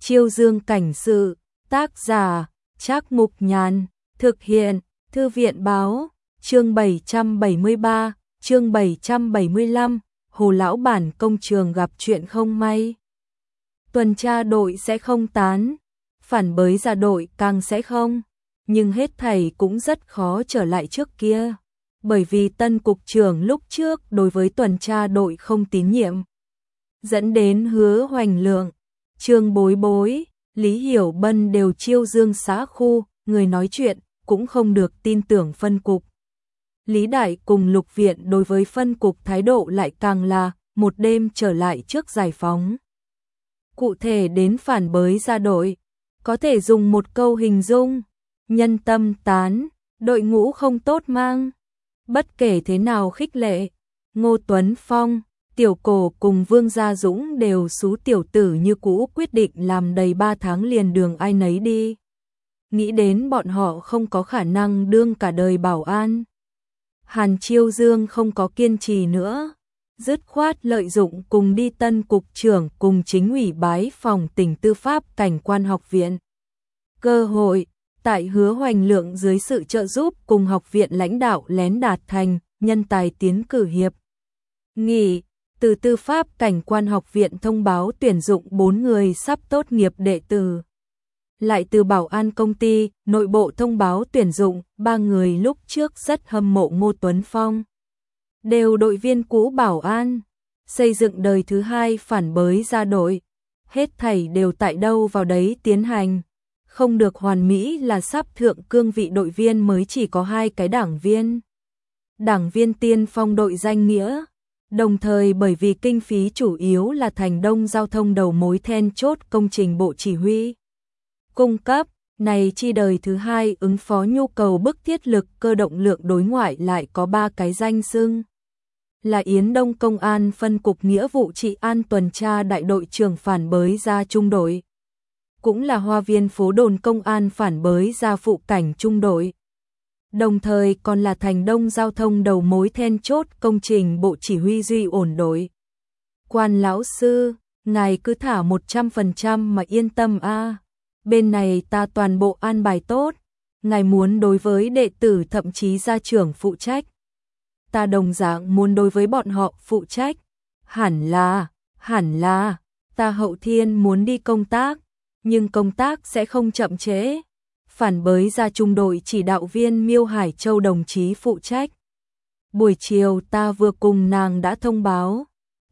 Chiêu Dương cảnh sự, tác giả, Trác Mục Nhàn, thực hiện, Thư viện báo, chương 773, chương 775, Hồ lão bản công trường gặp chuyện không may. Tuần tra đội sẽ không tán, phản bới ra đội càng sẽ không, nhưng hết thảy cũng rất khó trở lại trước kia, bởi vì tân cục trưởng lúc trước đối với tuần tra đội không tín nhiệm, dẫn đến Hứa Hoành Lượng, Trương Bối Bối, Lý Hiểu Bân đều Chiêu Dương xã khu, người nói chuyện cũng không được tin tưởng phân cục. Lý Đại cùng Lục Viện đối với phân cục thái độ lại càng là một đêm trở lại trước giải phóng. Cụ thể đến phản bới ra đội, có thể dùng một câu hình dung, nhân tâm tán, đội ngũ không tốt mang. Bất kể thế nào khích lệ, Ngô Tuấn Phong, Tiểu Cổ cùng Vương Gia Dũng đều xú tiểu tử như cũ quyết định làm đầy 3 tháng liền đường ai nấy đi. Nghĩ đến bọn họ không có khả năng đương cả đời bảo an. Hàn Chiêu Dương không có kiên trì nữa, dứt khoát lợi dụng cùng đi tân cục trưởng cùng chính ủy bái phòng tỉnh tư pháp cảnh quan học viện. Cơ hội, tại Hứa Hoành Lượng dưới sự trợ giúp cùng học viện lãnh đạo lén đạt thành, nhân tài tiến cử hiệp. Nghị, từ tư pháp cảnh quan học viện thông báo tuyển dụng 4 người sắp tốt nghiệp đệ tử. Lại từ bảo an công ty, nội bộ thông báo tuyển dụng 3 người lúc trước rất hâm mộ Ngô Tuấn Phong. Đều đội viên cũ bảo an, xây dựng đời thứ 2 phản bới ra đội. Hết thảy đều tại đâu vào đấy tiến hành. Không được hoàn mỹ là sắp thượng cương vị đội viên mới chỉ có 2 cái đảng viên. Đảng viên tiên phong đội danh nghĩa. Đồng thời bởi vì kinh phí chủ yếu là thành đông giao thông đầu mối then chốt công trình bộ chỉ huy. Cung cấp, này chi đời thứ 2 ứng phó nhu cầu bức thiết lực cơ động lượng đối ngoại lại có 3 cái danh xưng. Là Yến Đông Công an phân cục nghĩa vụ trị an tuần tra đại đội trưởng phản bới ra trung đội. Cũng là Hoa Viên phố đồn công an phản bới ra phụ cảnh trung đội. Đồng thời còn là thành đông giao thông đầu mối then chốt công trình bộ chỉ huy duy ổn đội. Quan lão sư, ngài cứ thả 100% mà yên tâm a. Bên này ta toàn bộ an bài tốt, ngài muốn đối với đệ tử thậm chí gia trưởng phụ trách. Ta đồng dạng muốn đối với bọn họ phụ trách. Hẳn là, ta Hậu Thiên muốn đi công tác, nhưng công tác sẽ không chậm trễ. Phản bới ra trung đội chỉ đạo viên Miêu Hải Châu đồng chí phụ trách. Buổi chiều ta vừa cùng nàng đã thông báo.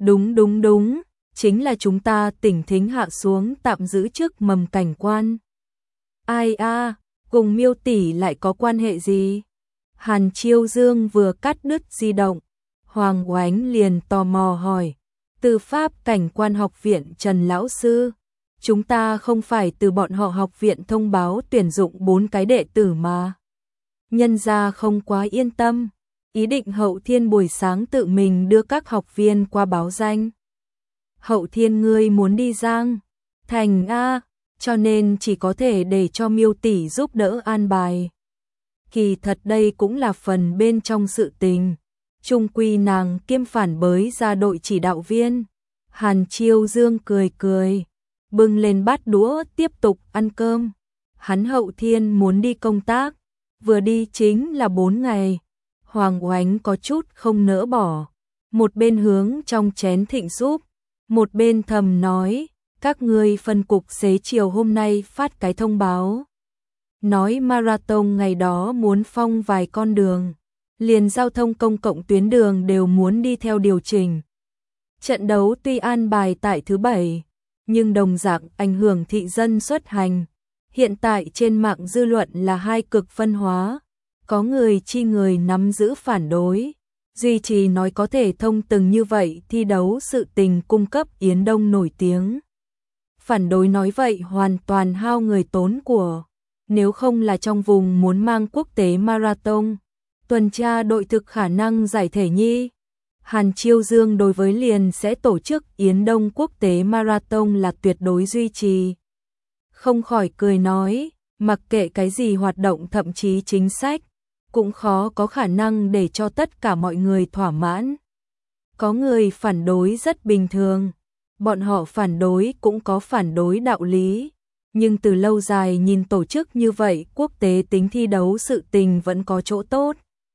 Đúng, chính là chúng ta tỉnh Thính hạ xuống tạm giữ chức mầm cảnh quan. Ai a, cùng Miêu tỷ lại có quan hệ gì? Hàn Chiêu Dương vừa cắt đứt di động, Hoàng Oánh liền tò mò hỏi, tư pháp cảnh quan học viện Trần lão sư, chúng ta không phải từ bọn họ học viện thông báo tuyển dụng 4 cái đệ tử mà. Nhân gia không quá yên tâm, ý định Hậu Thiên buổi sáng tự mình đưa các học viên qua báo danh. Hậu Thiên ngươi muốn đi Giang Thành a, cho nên chỉ có thể để cho Miêu tỷ giúp đỡ an bài. Kỳ thật đây cũng là phần bên trong sự tình. Trung quy nàng kiêm phản bới ra đội chỉ đạo viên. Hàn Chiêu Dương cười, bưng lên bát đũa tiếp tục ăn cơm. Hắn Hậu Thiên muốn đi công tác, vừa đi chính là 4 ngày. Hoàng Oánh có chút không nỡ bỏ, một bên hướng trong chén thịnh giúp, một bên thầm nói, các ngươi phân cục xế chiều hôm nay phát cái thông báo. Nói marathon ngày đó muốn phong vài con đường, liền giao thông công cộng tuyến đường đều muốn đi theo điều chỉnh. Trận đấu tuy an bài tại thứ 7, nhưng đồng dạng ảnh hưởng thị dân xuất hành. Hiện tại trên mạng dư luận là 2 cực phân hóa, có người chi người nắm giữ phản đối, duy trì nói có thể thông từng như vậy thi đấu sự tình cung cấp Yến Đông nổi tiếng. Phản đối nói vậy hoàn toàn hao người tốn của. Nếu không là trong vùng muốn mang quốc tế marathon, tuần tra đội thực khả năng giải thể nhi. Hàn Chiêu Dương đối với liền sẽ tổ chức Yến Đông quốc tế marathon là tuyệt đối duy trì. Không khỏi cười nói, mặc kệ cái gì hoạt động thậm chí chính sách, cũng khó có khả năng để cho tất cả mọi người thỏa mãn. Có người phản đối rất bình thường, bọn họ phản đối cũng có phản đối đạo lý. Nhưng từ lâu dài nhìn tổ chức như vậy quốc tế tính thi đấu sự tình vẫn có chỗ tốt.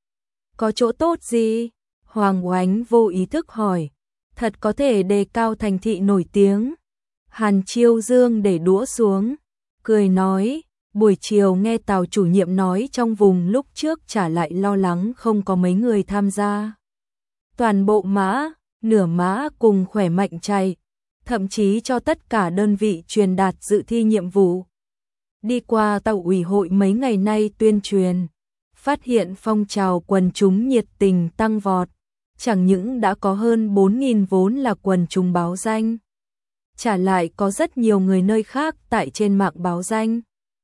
Có chỗ tốt gì? Hoàng Oánh vô ý thức hỏi. Thật có thể đề cao thành thị nổi tiếng. Hàn Chiêu Dương để đũa xuống, cười nói, buổi chiều nghe Tào chủ nhiệm nói trong vùng lúc trước trả lại lo lắng không có mấy người tham gia. Toàn bộ mã, nửa mã cùng khỏe mạnh chạy, thậm chí cho tất cả đơn vị truyền đạt dự thi nhiệm vụ. Đi qua Tàu ủy hội mấy ngày nay tuyên truyền, phát hiện phong trào quần chúng nhiệt tình tăng vọt, chẳng những đã có hơn 4.000 vốn là quần chúng báo danh. Trả lại có rất nhiều người nơi khác tại trên mạng báo danh.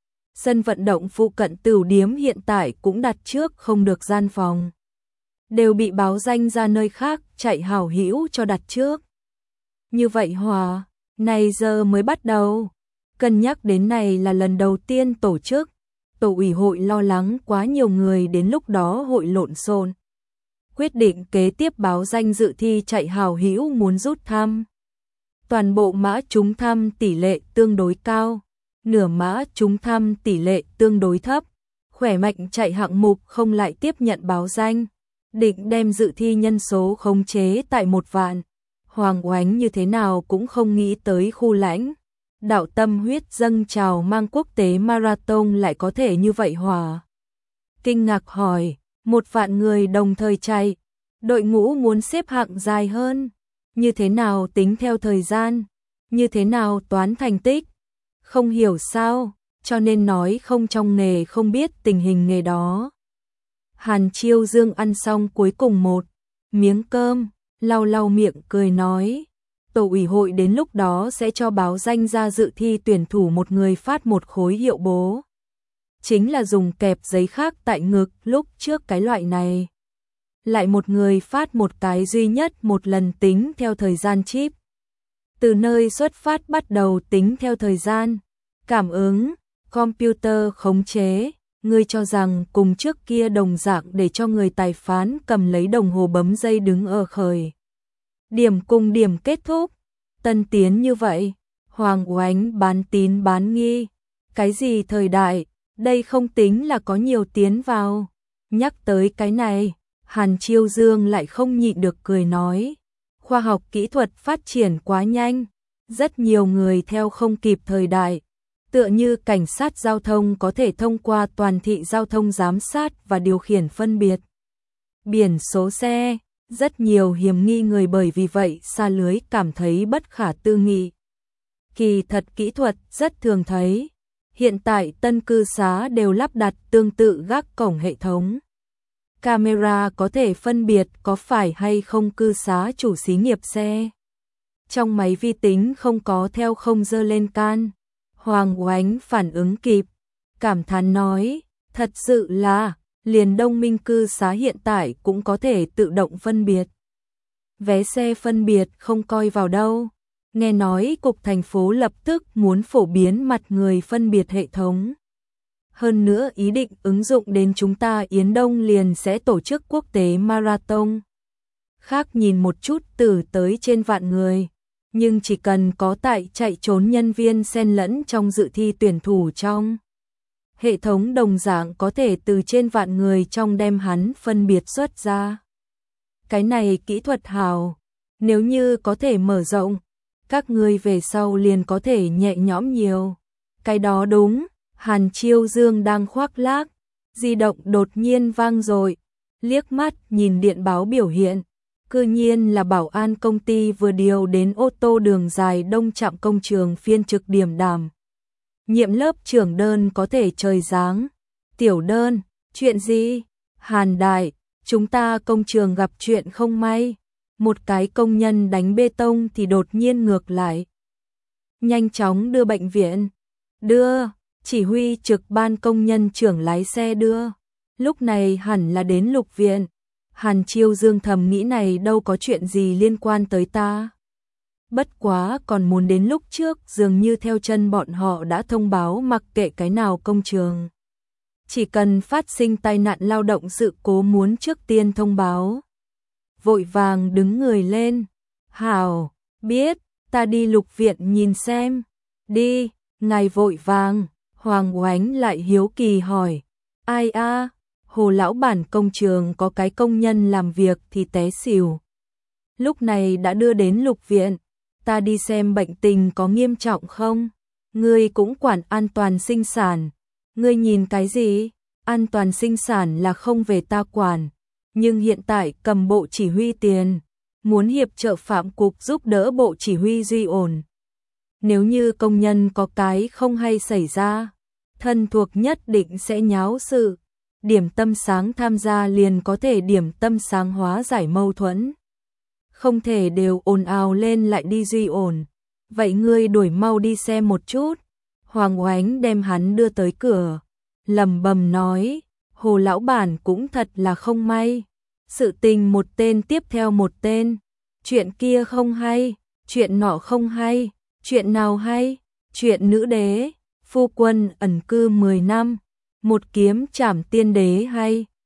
Sân vận động phụ cận Tửu Điếm hiện tại cũng đặt trước không được gian phòng. Đều bị báo danh ra nơi khác chạy hảo hữu cho đặt trước. Như vậy hòa, này giờ mới bắt đầu. Cân nhắc đến này là lần đầu tiên tổ chức. Tổ ủy hội lo lắng quá nhiều người đến lúc đó hội lộn xộn. Quyết định kế tiếp báo danh dự thi chạy hảo hữu muốn rút thăm. Toàn bộ mã trúng thăm tỷ lệ tương đối cao, nửa mã trúng thăm tỷ lệ tương đối thấp. Khỏe mạnh chạy hạng mục không lại tiếp nhận báo danh, định đem dự thi nhân số khống chế tại 1 vạn. Hoàng Oánh như thế nào cũng không nghĩ tới khu lãnh đạo tâm huyết dâng trào mang quốc tế marathon lại có thể như vậy hòa. Kinh ngạc hỏi, 1 vạn người đồng thời chạy, đội ngũ muốn xếp hạng dài hơn. Như thế nào tính theo thời gian? Như thế nào toán thành tích? Không hiểu sao, cho nên nói không trong nghề không biết tình hình nghề đó. Hàn Chiêu Dương ăn xong cuối cùng một miếng cơm, lau lau miệng cười nói. Tổ ủy hội đến lúc đó sẽ cho báo danh ra dự thi tuyển thủ một người phát một khối hiệu bố. Chính là dùng kẹp giấy khác tại ngực lúc trước cái loại này. Lại một người phát một cái duy nhất một lần tính theo thời gian chip. Từ nơi xuất phát bắt đầu tính theo thời gian. Cảm ứng, computer khống chế. Ngươi cho rằng cùng trước kia đồng dạng để cho người tài phán cầm lấy đồng hồ bấm giây đứng ở khởi điểm cùng điểm kết thúc. Tân tiến như vậy, Hoàng Oánh bán tín bán nghi. Cái gì thời đại, đây không tính là có nhiều tiến vào. Nhắc tới cái này, Hàn Chiêu Dương lại không nhịn được cười nói. Khoa học kỹ thuật phát triển quá nhanh, rất nhiều người theo không kịp thời đại. Tựa như cảnh sát giao thông có thể thông qua toàn thị giao thông giám sát và điều khiển phân biệt biển số xe, rất nhiều hiểm nghi người bởi vì vậy xa lưới cảm thấy bất khả tư nghị. Kỳ thật kỹ thuật rất thường thấy, hiện tại tân cư xá đều lắp đặt tương tự gác cổng hệ thống. Camera có thể phân biệt có phải hay không cư xá chủ xí nghiệp xe. Trong máy vi tính không có theo không dơ lên can. Hoàng Oánh phản ứng kịp, cảm thán nói, thật sự là, liền Đông Minh cư xá hiện tại cũng có thể tự động phân biệt. Vé xe phân biệt không coi vào đâu. Nghe nói cục thành phố lập tức muốn phổ biến mặt người phân biệt hệ thống. Hơn nữa ý định ứng dụng đến chúng ta Yến Đông liền sẽ tổ chức quốc tế marathon. Khác nhìn một chút từ tới trên vạn người. Nhưng chỉ cần có tại chạy trốn nhân viên xen lẫn trong dự thi tuyển thủ trong. Hệ thống đồng dạng có thể từ trên vạn người trong đem hắn phân biệt xuất ra. Cái này kỹ thuật hào, nếu như có thể mở rộng, các người về sau liền có thể nhẹ nhõm nhiều. Cái đó đúng, Hàn Chiêu Dương đang khoác lác, di động đột nhiên vang dội, liếc mắt nhìn điện báo biểu hiện. Cư nhiên là bảo an công ty vừa điều đến ô tô đường dài đông trạm công trường phiên trực điểm đảm. Nhiệm lớp trưởng đơn có thể trời giáng. Tiểu đơn, chuyện gì? Hàn đại, chúng ta công trường gặp chuyện không may. Một cái công nhân đánh bê tông thì đột nhiên ngược lại. Nhanh chóng đưa bệnh viện. Đưa, chỉ huy trực ban công nhân trưởng lái xe đưa. Lúc này hẳn là đến lục viện. Hàn Chiêu Dương thầm nghĩ này đâu có chuyện gì liên quan tới ta. Bất quá còn muốn đến lúc trước dường như theo chân bọn họ đã thông báo mặc kệ cái nào công trường. Chỉ cần phát sinh tai nạn lao động sự cố muốn trước tiên thông báo. Vội vàng đứng người lên. Hảo, biết, ta đi Lục viện nhìn xem. Đi, ngài vội vàng. Hoàng Oánh lại hiếu kỳ hỏi. Ai a? Hồ lão bản công trường có cái công nhân làm việc thì té xỉu. Lúc này đã đưa đến Lục viện. Ta đi xem bệnh tình có nghiêm trọng không? Ngươi cũng quản an toàn sinh sản. Ngươi nhìn cái gì? An toàn sinh sản là không về ta quản. Nhưng hiện tại cầm bộ chỉ huy tiền. Muốn hiệp trợ Phạm Cục giúp đỡ bộ chỉ huy duy ổn. Nếu như công nhân có cái không hay xảy ra, thân thuộc nhất định sẽ nháo sự. Điểm tâm sáng tham gia liền có thể điểm tâm sáng hóa giải mâu thuẫn. Không thể đều ồn ào lên lại đi duy ổn. Vậy ngươi đuổi mau đi xem một chút. Hoàng Oánh đem hắn đưa tới cửa, lẩm bẩm nói, Hồ lão bản cũng thật là không may. Sự tình một tên tiếp theo một tên. Chuyện kia không hay, chuyện nọ không hay, chuyện nào hay? Chuyện nữ đế, phu quân ẩn cư 10 năm, một kiếm trảm tiên đế hay?